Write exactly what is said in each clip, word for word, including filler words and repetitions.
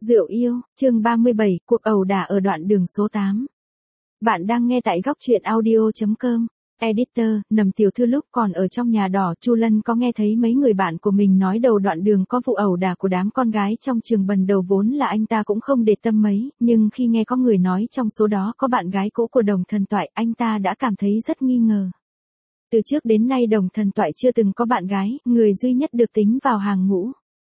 Rượu yêu, chương ba mươi bảy, cuộc ẩu đả ở đoạn đường số tám. Bạn đang nghe tại góc truyện audio chấm com. Editor, Nầm tiểu thư lúc còn ở trong nhà đỏ, Chu Lân có nghe thấy mấy người bạn của mình nói đầu đoạn đường có vụ ẩu đả của đám con gái trong trường bần đầu, vốn là anh ta cũng không để tâm mấy, nhưng khi nghe có người nói trong số đó có bạn gái cũ của Đồng Thần Toại, anh ta đã cảm thấy rất nghi ngờ. Từ trước đến nay Đồng Thần Toại chưa từng có bạn gái, người duy nhất được tính vào hàng ngũ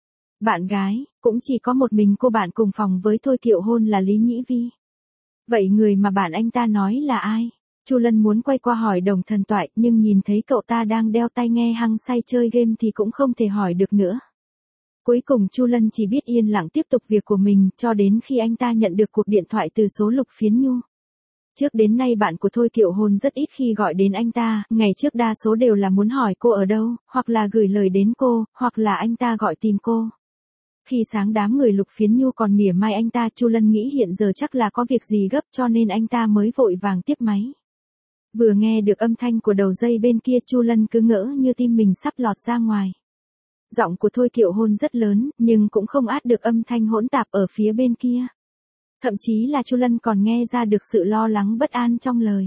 bạn gái, cũng chỉ có một mình cô bạn cùng phòng với Thôi Kiệu Hôn là Lý Nhĩ Vi. Vậy người mà bạn anh ta nói là ai? Chu Lân muốn quay qua hỏi Đồng Thần Toại, nhưng nhìn thấy cậu ta đang đeo tai nghe hăng say chơi game thì cũng không thể hỏi được nữa. Cuối cùng Chu Lân chỉ biết yên lặng tiếp tục việc của mình, cho đến khi anh ta nhận được cuộc điện thoại từ số Lục Phiến Nhu. Trước đến nay bạn của Thôi Kiệu Hôn rất ít khi gọi đến anh ta, ngày trước đa số đều là muốn hỏi cô ở đâu, hoặc là gửi lời đến cô, hoặc là anh ta gọi tìm cô. Khi sáng đám người Lục Phiến Nhu còn mỉa mai anh ta, Chu Lân nghĩ hiện giờ chắc là có việc gì gấp cho nên anh ta mới vội vàng tiếp máy. Vừa nghe được âm thanh của đầu dây bên kia, Chu Lân cứ ngỡ như tim mình sắp lọt ra ngoài. Giọng của Thôi Kiệu Hôn rất lớn, nhưng cũng không át được âm thanh hỗn tạp ở phía bên kia. Thậm chí là Chu Lân còn nghe ra được sự lo lắng bất an trong lời.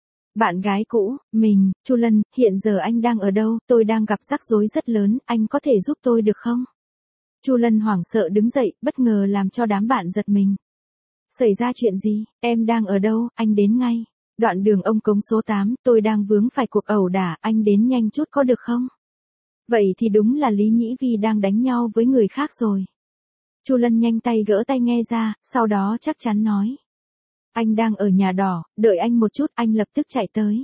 Bạn gái cũ, mình, Chu Lân, hiện giờ anh đang ở đâu, tôi đang gặp rắc rối rất lớn, anh có thể giúp tôi được không? Chu Lân hoảng sợ đứng dậy, bất ngờ làm cho đám bạn giật mình. Xảy ra chuyện gì, em đang ở đâu, anh đến ngay. Đoạn đường Ông Cống số tám, tôi đang vướng phải cuộc ẩu đả, anh đến nhanh chút có được không? Vậy thì đúng là Lý Nhĩ Vi đang đánh nhau với người khác rồi. Chu Lân nhanh tay gỡ tai nghe ra, sau đó chắc chắn nói. Anh đang ở nhà đỏ, đợi anh một chút, anh lập tức chạy tới.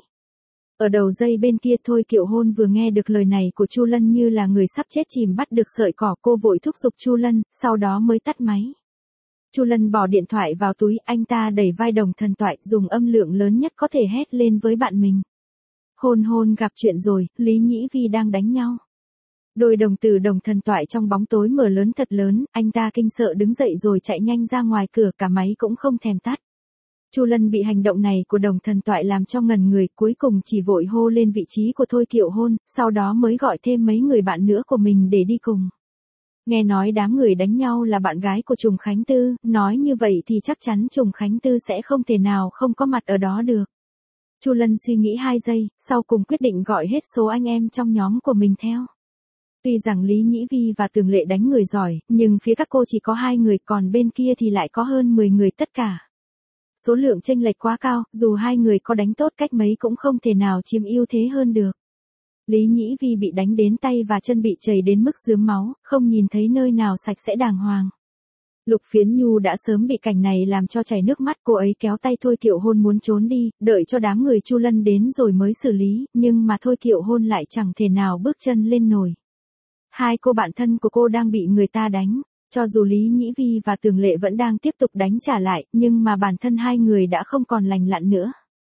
Ở đầu dây bên kia Thôi Kiệu Hôn vừa nghe được lời này của Chu Lân như là người sắp chết chìm bắt được sợi cỏ, cô vội thúc giục Chu Lân, sau đó mới tắt máy. Chu Lân bỏ điện thoại vào túi, anh ta đẩy vai Đồng Thần Toại, dùng âm lượng lớn nhất có thể hét lên với bạn mình. Hôn hôn, gặp chuyện rồi, Lý Nhĩ Vi đang đánh nhau. Đôi đồng tử Đồng Thần Toại trong bóng tối mở lớn thật lớn, anh ta kinh sợ đứng dậy rồi chạy nhanh ra ngoài cửa, cả máy cũng không thèm tắt. Chu Lân bị hành động này của Đồng Thần Toại làm cho ngẩn người, cuối cùng chỉ vội hô lên vị trí của Thôi Kiệu Hôn, sau đó mới gọi thêm mấy người bạn nữa của mình để đi cùng. Nghe nói đám người đánh nhau là bạn gái của Trùng Khánh Tư, nói như vậy thì chắc chắn Trùng Khánh Tư sẽ không thể nào không có mặt ở đó được. Chu Lân suy nghĩ hai giây, sau cùng quyết định gọi hết số anh em trong nhóm của mình theo. Tuy rằng Lý Nhĩ Vi và Tường Lệ đánh người giỏi, nhưng phía các cô chỉ có hai người, còn bên kia thì lại có hơn mười người tất cả. Số lượng chênh lệch quá cao, dù hai người có đánh tốt cách mấy cũng không thể nào chiếm ưu thế hơn được. Lý Nhĩ Vi bị đánh đến tay và chân bị chảy đến mức rướm máu, không nhìn thấy nơi nào sạch sẽ đàng hoàng. Lục Phiến Nhu đã sớm bị cảnh này làm cho chảy nước mắt, cô ấy kéo tay Thôi Kiệu Hôn muốn trốn đi, đợi cho đám người Chu Lân đến rồi mới xử lý, nhưng mà Thôi Kiệu Hôn lại chẳng thể nào bước chân lên nổi. Hai cô bạn thân của cô đang bị người ta đánh. Cho dù Lý Nhĩ Vi và Tường Lệ vẫn đang tiếp tục đánh trả lại, nhưng mà bản thân hai người đã không còn lành lặn nữa.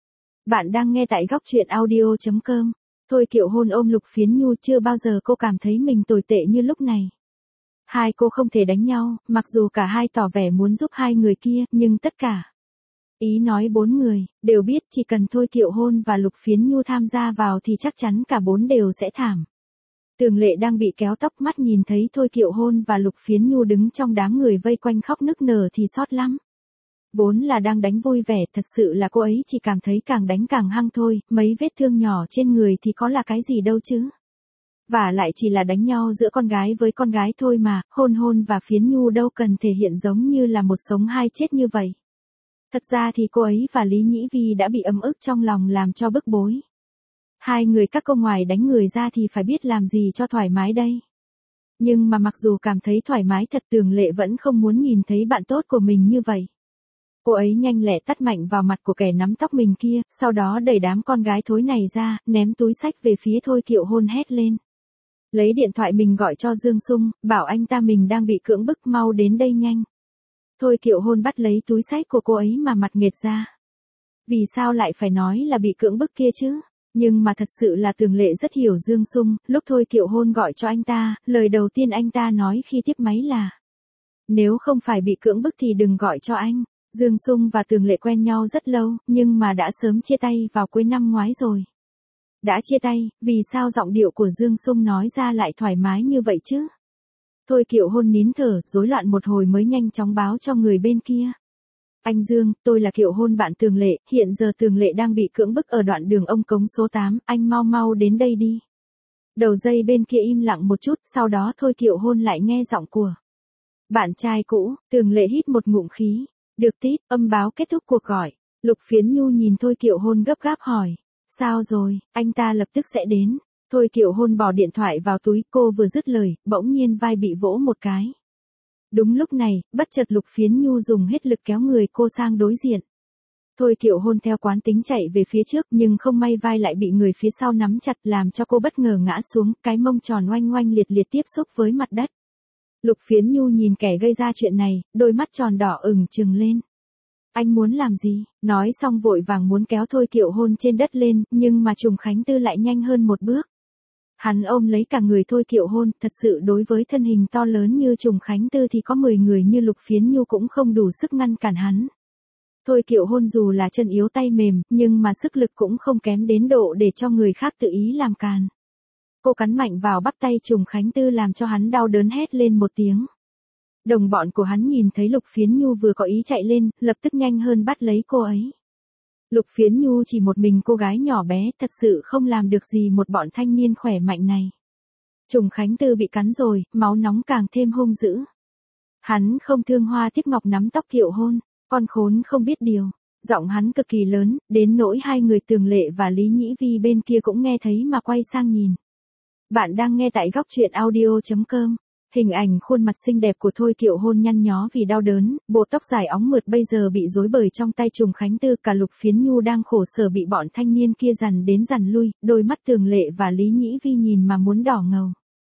Bạn đang nghe tại góc truyện audio chấm com. Thôi Kiệu Hôn ôm Lục Phiến Nhu, chưa bao giờ cô cảm thấy mình tồi tệ như lúc này. Hai cô không thể đánh nhau, mặc dù cả hai tỏ vẻ muốn giúp hai người kia, nhưng tất cả, ý nói bốn người, đều biết chỉ cần Thôi Kiệu Hôn và Lục Phiến Nhu tham gia vào thì chắc chắn cả bốn đều sẽ thảm. Tường Lệ đang bị kéo tóc, mắt nhìn thấy Thôi Kiệu Hôn và Lục Phiến Nhu đứng trong đám người vây quanh khóc nức nở thì xót lắm. Vốn là đang đánh vui vẻ, thật sự là cô ấy chỉ cảm thấy càng đánh càng hăng thôi, mấy vết thương nhỏ trên người thì có là cái gì đâu chứ. Và lại chỉ là đánh nhau giữa con gái với con gái thôi mà, Hôn Hôn và Phiến Nhu đâu cần thể hiện giống như là một sống hai chết như vậy. Thật ra thì cô ấy và Lý Nhĩ Vi đã bị ấm ức trong lòng làm cho bức bối. Hai người các cô ngoài đánh người ra thì phải biết làm gì cho thoải mái đây. Nhưng mà mặc dù cảm thấy thoải mái thật, Tường Lệ vẫn không muốn nhìn thấy bạn tốt của mình như vậy. Cô ấy nhanh lẹ tát mạnh vào mặt của kẻ nắm tóc mình kia, sau đó đẩy đám con gái thối này ra, ném túi xách về phía Thôi Kiệu Hôn hét lên. Lấy điện thoại mình gọi cho Dương Sung, bảo anh ta mình đang bị cưỡng bức, mau đến đây nhanh. Thôi Kiệu Hôn bắt lấy túi xách của cô ấy mà mặt nghệt ra. Vì sao lại phải nói là bị cưỡng bức kia chứ? Nhưng mà thật sự là Tường Lệ rất hiểu Dương Sung, lúc Thôi Kiệu Hôn gọi cho anh ta, lời đầu tiên anh ta nói khi tiếp máy là: nếu không phải bị cưỡng bức thì đừng gọi cho anh. Dương Sung và Tường Lệ quen nhau rất lâu, nhưng mà đã sớm chia tay vào cuối năm ngoái rồi. Đã chia tay, vì sao giọng điệu của Dương Sung nói ra lại thoải mái như vậy chứ? Thôi Kiệu Hôn nín thở, rối loạn một hồi mới nhanh chóng báo cho người bên kia. Anh Dương, tôi là Kiệu Hôn bạn Tường Lệ, hiện giờ Tường Lệ đang bị cưỡng bức ở đoạn đường ông Cống số tám, anh mau mau đến đây đi. Đầu dây bên kia im lặng một chút, sau đó Thôi Kiệu Hôn lại nghe giọng của bạn trai cũ. Tường Lệ hít một ngụm khí. Được tít, âm báo kết thúc cuộc gọi. Lục Phiến Nhu nhìn Thôi Kiệu Hôn gấp gáp hỏi. Sao rồi, anh ta lập tức sẽ đến. Thôi Kiệu Hôn bỏ điện thoại vào túi, cô vừa dứt lời, bỗng nhiên vai bị vỗ một cái. Đúng lúc này, bất chợt Lục Phiến Nhu dùng hết lực kéo người cô sang đối diện. Thôi Kiệu Hôn theo quán tính chạy về phía trước, nhưng không may vai lại bị người phía sau nắm chặt làm cho cô bất ngờ ngã xuống, cái mông tròn oanh oanh liệt liệt tiếp xúc với mặt đất. Lục Phiến Nhu nhìn kẻ gây ra chuyện này, đôi mắt tròn đỏ ửng trừng lên. Anh muốn làm gì? Nói xong vội vàng muốn kéo Thôi Kiệu Hôn trên đất lên, nhưng mà Trùng Khánh Tư lại nhanh hơn một bước. Hắn ôm lấy cả người Thôi Kiệu Hôn, thật sự đối với thân hình to lớn như Trùng Khánh Tư thì có mười người như Lục Phiến Nhu cũng không đủ sức ngăn cản hắn. Thôi Kiệu Hôn dù là chân yếu tay mềm, nhưng mà sức lực cũng không kém đến độ để cho người khác tự ý làm càn. Cô cắn mạnh vào bắp tay Trùng Khánh Tư làm cho hắn đau đớn hét lên một tiếng. Đồng bọn của hắn nhìn thấy Lục Phiến Nhu vừa có ý chạy lên, lập tức nhanh hơn bắt lấy cô ấy. Lục Phiến Nhu chỉ một mình cô gái nhỏ bé, thật sự không làm được gì một bọn thanh niên khỏe mạnh này. Trùng Khánh Tư bị cắn rồi, máu nóng càng thêm hung dữ. Hắn không thương hoa tiếc ngọc nắm tóc Kiệu Hôn, con khốn không biết điều. Giọng hắn cực kỳ lớn, đến nỗi hai người Tường Lệ và Lý Nhĩ Vi bên kia cũng nghe thấy mà quay sang nhìn. Bạn đang nghe tại góc truyện audio chấm com. Hình ảnh khuôn mặt xinh đẹp của Thôi Kiệu Hôn nhăn nhó vì đau đớn, bộ tóc dài óng mượt bây giờ bị rối bời trong tay Trùng Khánh Tư, cả Lục Phiến Nhu đang khổ sở bị bọn thanh niên kia dằn đến dằn lui, đôi mắt Tường Lệ và Lý Nhĩ Vi nhìn mà muốn đỏ ngầu.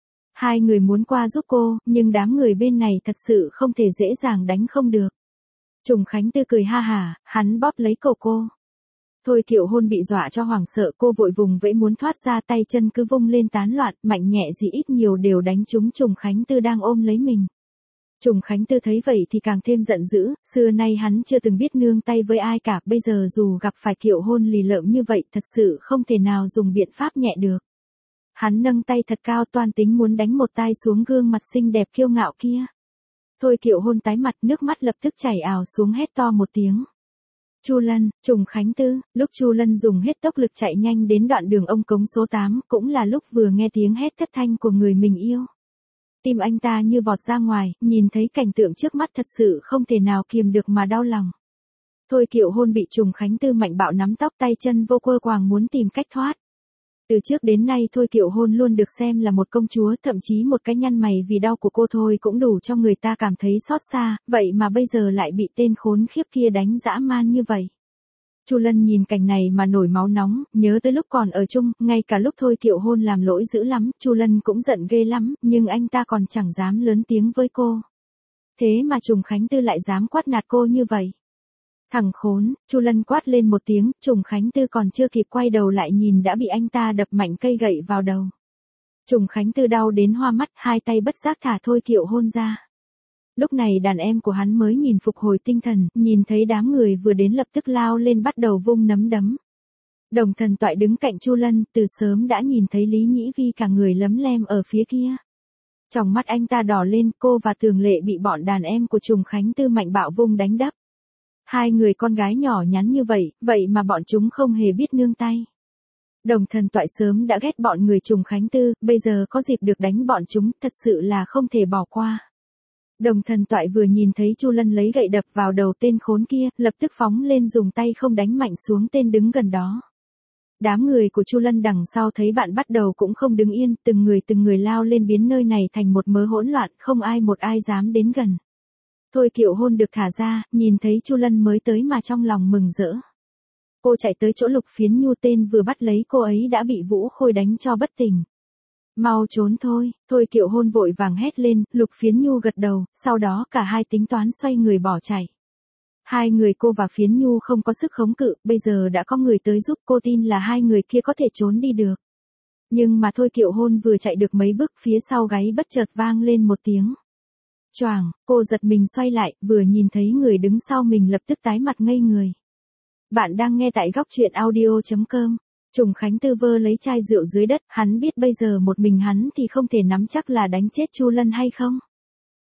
Hai người muốn qua giúp cô, nhưng đám người bên này thật sự không thể dễ dàng đánh không được. Trùng Khánh Tư cười ha hả, hắn bóp lấy cổ cô. Thôi Kiệu Hôn bị dọa cho hoảng sợ, cô vội vùng vẫy muốn thoát ra, tay chân cứ vung lên tán loạn, mạnh nhẹ gì ít nhiều đều đánh trúng Trùng Khánh Tư đang ôm lấy mình. Trùng Khánh Tư thấy vậy thì càng thêm giận dữ, xưa nay hắn chưa từng biết nương tay với ai cả, bây giờ dù gặp phải Kiệu Hôn lì lợm như vậy thật sự không thể nào dùng biện pháp nhẹ được. Hắn nâng tay thật cao toan tính muốn đánh một tay xuống gương mặt xinh đẹp kiêu ngạo kia. Thôi Kiệu Hôn tái mặt, nước mắt lập tức chảy ào xuống, hét to một tiếng. Chu Lân, Trùng Khánh Tư. Lúc Chu Lân dùng hết tốc lực chạy nhanh đến đoạn đường ông Cống số tám, cũng là lúc vừa nghe tiếng hét thất thanh của người mình yêu. Tim anh ta như vọt ra ngoài, nhìn thấy cảnh tượng trước mắt thật sự không thể nào kiềm được mà đau lòng. Thôi Kiệu Hôn bị Trùng Khánh Tư mạnh bạo nắm tóc, tay chân vô quơ quàng muốn tìm cách thoát. Từ trước đến nay Thôi Kiệu Hôn luôn được xem là một công chúa, thậm chí một cái nhăn mày vì đau của cô thôi cũng đủ cho người ta cảm thấy xót xa, vậy mà bây giờ lại bị tên khốn khiếp kia đánh dã man như vậy. Chu Lân nhìn cảnh này mà nổi máu nóng, nhớ tới lúc còn ở chung, ngay cả lúc Thôi Kiệu Hôn làm lỗi dữ lắm, Chu Lân cũng giận ghê lắm, nhưng anh ta còn chẳng dám lớn tiếng với cô. Thế mà Trùng Khánh Tư lại dám quát nạt cô như vậy. Thằng khốn, Chu Lân quát lên một tiếng, Trùng Khánh Tư còn chưa kịp quay đầu lại nhìn đã bị anh ta đập mạnh cây gậy vào đầu. Trùng Khánh Tư đau đến hoa mắt, hai tay bất giác thả Thôi Kiệu Hôn ra. Lúc này đàn em của hắn mới nhìn phục hồi tinh thần, nhìn thấy đám người vừa đến lập tức lao lên bắt đầu vung nắm đấm. Đồng Thần Toại đứng cạnh Chu Lân, từ sớm đã nhìn thấy Lý Nhĩ Vi cả người lấm lem ở phía kia. Trong mắt anh ta đỏ lên, cô và Tường Lệ bị bọn đàn em của Trùng Khánh Tư mạnh bạo vung đánh đắp. Hai người con gái nhỏ nhắn như vậy, vậy mà bọn chúng không hề biết nương tay. Đồng Thần Toại sớm đã ghét bọn người Trùng Khánh Tư, bây giờ có dịp được đánh bọn chúng, thật sự là không thể bỏ qua. Đồng Thần Toại vừa nhìn thấy Chu Lân lấy gậy đập vào đầu tên khốn kia, lập tức phóng lên dùng tay không đánh mạnh xuống tên đứng gần đó. Đám người của Chu Lân đằng sau thấy bạn bắt đầu cũng không đứng yên, từng người từng người lao lên biến nơi này thành một mớ hỗn loạn, không ai một ai dám đến gần. Thôi Kiệu Hôn được thả ra, nhìn thấy Chu Lân mới tới mà trong lòng mừng rỡ. Cô chạy tới chỗ Lục Phiến Nhu, tên vừa bắt lấy cô ấy đã bị Vũ Khôi đánh cho bất tỉnh. Mau trốn thôi, Thôi Kiệu Hôn vội vàng hét lên, Lục Phiến Nhu gật đầu, sau đó cả hai tính toán xoay người bỏ chạy. Hai người cô và Phiến Nhu không có sức khống cự, bây giờ đã có người tới giúp, cô tin là hai người kia có thể trốn đi được. Nhưng mà Thôi Kiệu Hôn vừa chạy được mấy bước, phía sau gáy bất chợt vang lên một tiếng. Choàng, cô giật mình xoay lại, vừa nhìn thấy người đứng sau mình lập tức tái mặt ngây người. Bạn đang nghe tại góc truyện audio chấm com. Trùng Khánh Tư vơ lấy chai rượu dưới đất, hắn biết bây giờ một mình hắn thì không thể nắm chắc là đánh chết Chu Lân hay không.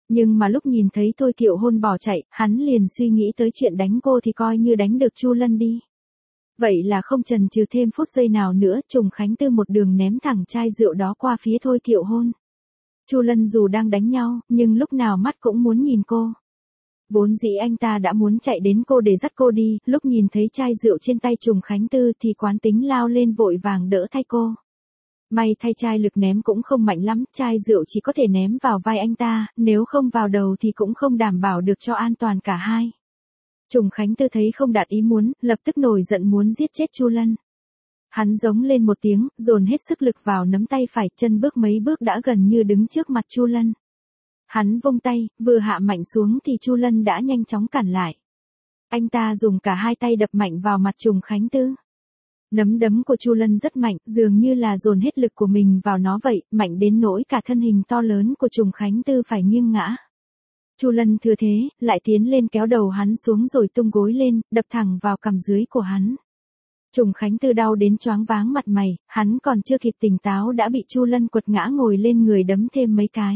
Nhưng mà lúc nhìn thấy Thôi Kiệu Hôn bỏ chạy, hắn liền suy nghĩ tới chuyện đánh cô thì coi như đánh được Chu Lân đi. Vậy là không chần chừ thêm phút giây nào nữa, Trùng Khánh Tư một đường ném thẳng chai rượu đó qua phía Thôi Kiệu Hôn. Chu Lân dù đang đánh nhau, nhưng lúc nào mắt cũng muốn nhìn cô. Vốn dĩ anh ta đã muốn chạy đến cô để dắt cô đi, lúc nhìn thấy chai rượu trên tay Trùng Khánh Tư thì quán tính lao lên vội vàng đỡ thay cô. May thay chai lực ném cũng không mạnh lắm, chai rượu chỉ có thể ném vào vai anh ta, nếu không vào đầu thì cũng không đảm bảo được cho an toàn cả hai. Trùng Khánh Tư thấy không đạt ý muốn, lập tức nổi giận muốn giết chết Chu Lân. Hắn giống lên một tiếng, dồn hết sức lực vào nắm tay phải, chân bước mấy bước đã gần như đứng trước mặt Chu Lân. Hắn vung tay, vừa hạ mạnh xuống thì Chu Lân đã nhanh chóng cản lại. Anh ta dùng cả hai tay đập mạnh vào mặt Trùng Khánh Tư. Nắm đấm của Chu Lân rất mạnh, dường như là dồn hết lực của mình vào nó vậy, mạnh đến nỗi cả thân hình to lớn của Trùng Khánh Tư phải nghiêng ngã. Chu Lân thừa thế, lại tiến lên kéo đầu hắn xuống rồi tung gối lên, đập thẳng vào cằm dưới của hắn. Trùng Khánh Tư đau đến choáng váng mặt mày, hắn còn chưa kịp tỉnh táo đã bị Chu Lân quật ngã ngồi lên người đấm thêm mấy cái.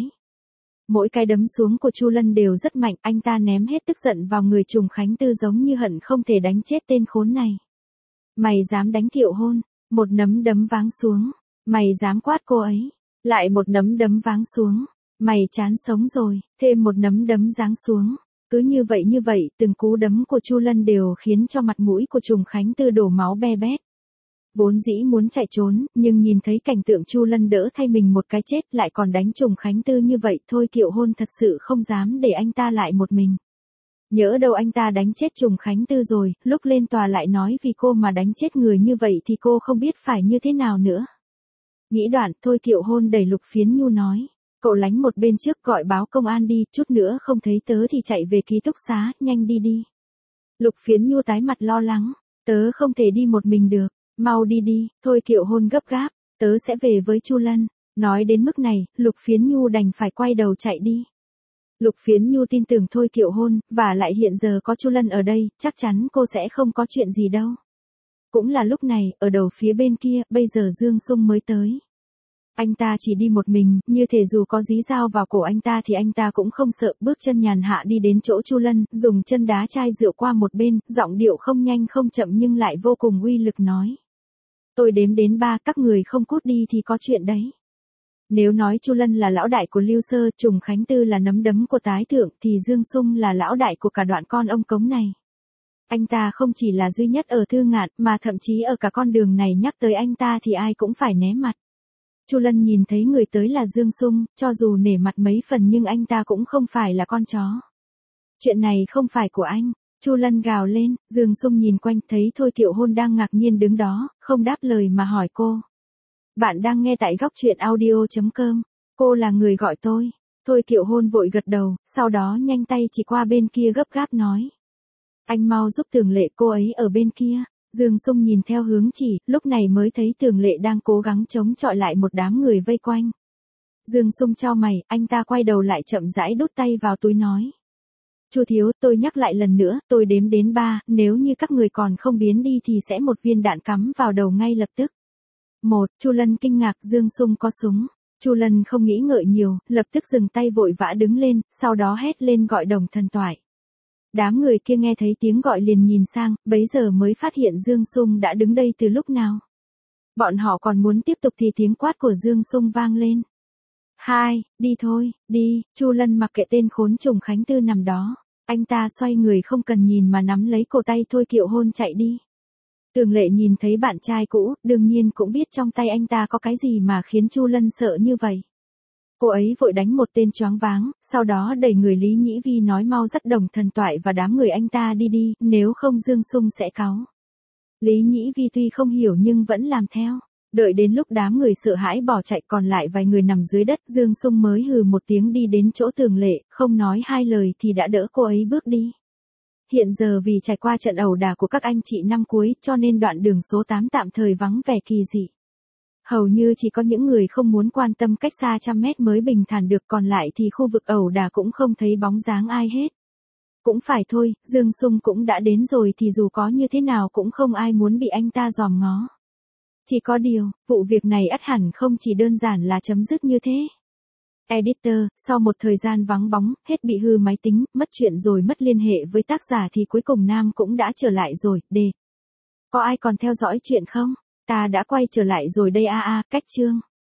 Mỗi cái đấm xuống của Chu Lân đều rất mạnh, anh ta ném hết tức giận vào người Trùng Khánh Tư giống như hận không thể đánh chết tên khốn này. Mày dám đánh Kiệu Hôn, một nắm đấm váng xuống, mày dám quát cô ấy, lại một nắm đấm váng xuống, mày chán sống rồi, thêm một nắm đấm giáng xuống. Cứ như vậy như vậy, từng cú đấm của Chu Lân đều khiến cho mặt mũi của Trùng Khánh Tư đổ máu be bét. Vốn dĩ muốn chạy trốn, nhưng nhìn thấy cảnh tượng Chu Lân đỡ thay mình một cái chết lại còn đánh Trùng Khánh Tư như vậy, Thôi Kiệu Hôn thật sự không dám để anh ta lại một mình. Nhỡ đâu anh ta đánh chết Trùng Khánh Tư rồi, lúc lên tòa lại nói vì cô mà đánh chết người như vậy thì cô không biết phải như thế nào nữa. Nghĩ đoạn, Thôi Kiệu Hôn đẩy Lục Phiến Nhu nói. Cậu lánh một bên trước gọi báo công an đi, chút nữa không thấy tớ thì chạy về ký túc xá, nhanh đi đi. Lục Phiến Nhu tái mặt lo lắng, tớ không thể đi một mình được, mau đi đi, Thôi Kiệu Hôn gấp gáp, tớ sẽ về với Chu Lân. Nói đến mức này, Lục Phiến Nhu đành phải quay đầu chạy đi. Lục Phiến Nhu tin tưởng Thôi Kiệu Hôn, và lại hiện giờ có Chu Lân ở đây, chắc chắn cô sẽ không có chuyện gì đâu. Cũng là lúc này, ở đầu phía bên kia, bây giờ Dương Sung mới tới. Anh ta chỉ đi một mình, như thể dù có dí dao vào cổ anh ta thì anh ta cũng không sợ, bước chân nhàn hạ đi đến chỗ Chu Lân, dùng chân đá chai rượu qua một bên, giọng điệu không nhanh không chậm nhưng lại vô cùng uy lực nói. Tôi đếm đến ba, các người không cút đi thì có chuyện đấy. Nếu nói Chu Lân là lão đại của Lưu Sơ, Trùng Khánh Tư là nắm đấm của Tái Thượng thì Dương Sung là lão đại của cả đoạn con ông cống này. Anh ta không chỉ là duy nhất ở Thư Ngạn, mà thậm chí ở cả con đường này nhắc tới anh ta thì ai cũng phải né mặt. Chu Lân nhìn thấy người tới là Dương Sung, cho dù nể mặt mấy phần nhưng anh ta cũng không phải là con chó. Chuyện này không phải của anh, Chu Lân gào lên, Dương Sung nhìn quanh thấy Thôi Kiệu Hôn đang ngạc nhiên đứng đó, không đáp lời mà hỏi cô. Bạn đang nghe tại góc truyện audio chấm com, cô là người gọi tôi. Thôi Kiệu Hôn vội gật đầu, sau đó nhanh tay chỉ qua bên kia gấp gáp nói. Anh mau giúp Tường Lệ, cô ấy ở bên kia. Dương Sung nhìn theo hướng chỉ, lúc này mới thấy Tường Lệ đang cố gắng chống chọi lại một đám người vây quanh. Dương Sung chau mày, anh ta quay đầu lại chậm rãi đút tay vào túi nói. Chu thiếu, tôi nhắc lại lần nữa, tôi đếm đến ba, nếu như các người còn không biến đi thì sẽ một viên đạn cắm vào đầu ngay lập tức. Một, Chu Lân kinh ngạc, Dương Sung có súng. Chu Lân không nghĩ ngợi nhiều, lập tức dừng tay vội vã đứng lên, sau đó hét lên gọi Đồng Thần Toại. Đám người kia nghe thấy tiếng gọi liền nhìn sang, bấy giờ mới phát hiện Dương Sung đã đứng đây từ lúc nào. Bọn họ còn muốn tiếp tục thì tiếng quát của Dương Sung vang lên. Hai, đi thôi, đi, Chu Lân mặc kệ tên khốn Trùng Khánh Tư nằm đó. Anh ta xoay người không cần nhìn mà nắm lấy cổ tay Thôi Kiệu Hôn chạy đi. Tường Lệ nhìn thấy bạn trai cũ, đương nhiên cũng biết trong tay anh ta có cái gì mà khiến Chu Lân sợ như vậy. Cô ấy vội đánh một tên choáng váng, sau đó đẩy người Lý Nhĩ Vi nói mau dắt Đồng Thần Toại và đám người anh ta đi đi, nếu không Dương Sung sẽ cáu. Lý Nhĩ Vi tuy không hiểu nhưng vẫn làm theo. Đợi đến lúc đám người sợ hãi bỏ chạy còn lại vài người nằm dưới đất, Dương Sung mới hừ một tiếng đi đến chỗ Tường Lệ, không nói hai lời thì đã đỡ cô ấy bước đi. Hiện giờ vì trải qua trận ẩu đả của các anh chị năm cuối cho nên đoạn đường số tám tạm thời vắng vẻ kỳ dị. Hầu như chỉ có những người không muốn quan tâm cách xa trăm mét mới bình thản được, còn lại thì khu vực ẩu đả cũng không thấy bóng dáng ai hết. Cũng phải thôi, Dương Sung cũng đã đến rồi thì dù có như thế nào cũng không ai muốn bị anh ta dòm ngó. Chỉ có điều, vụ việc này ắt hẳn không chỉ đơn giản là chấm dứt như thế. Editor, sau một thời gian vắng bóng, hết bị hư máy tính, mất chuyện rồi mất liên hệ với tác giả thì cuối cùng Nam cũng đã trở lại rồi, D. Có ai còn theo dõi chuyện không? Ta đã quay trở lại rồi đây a a, cách chương.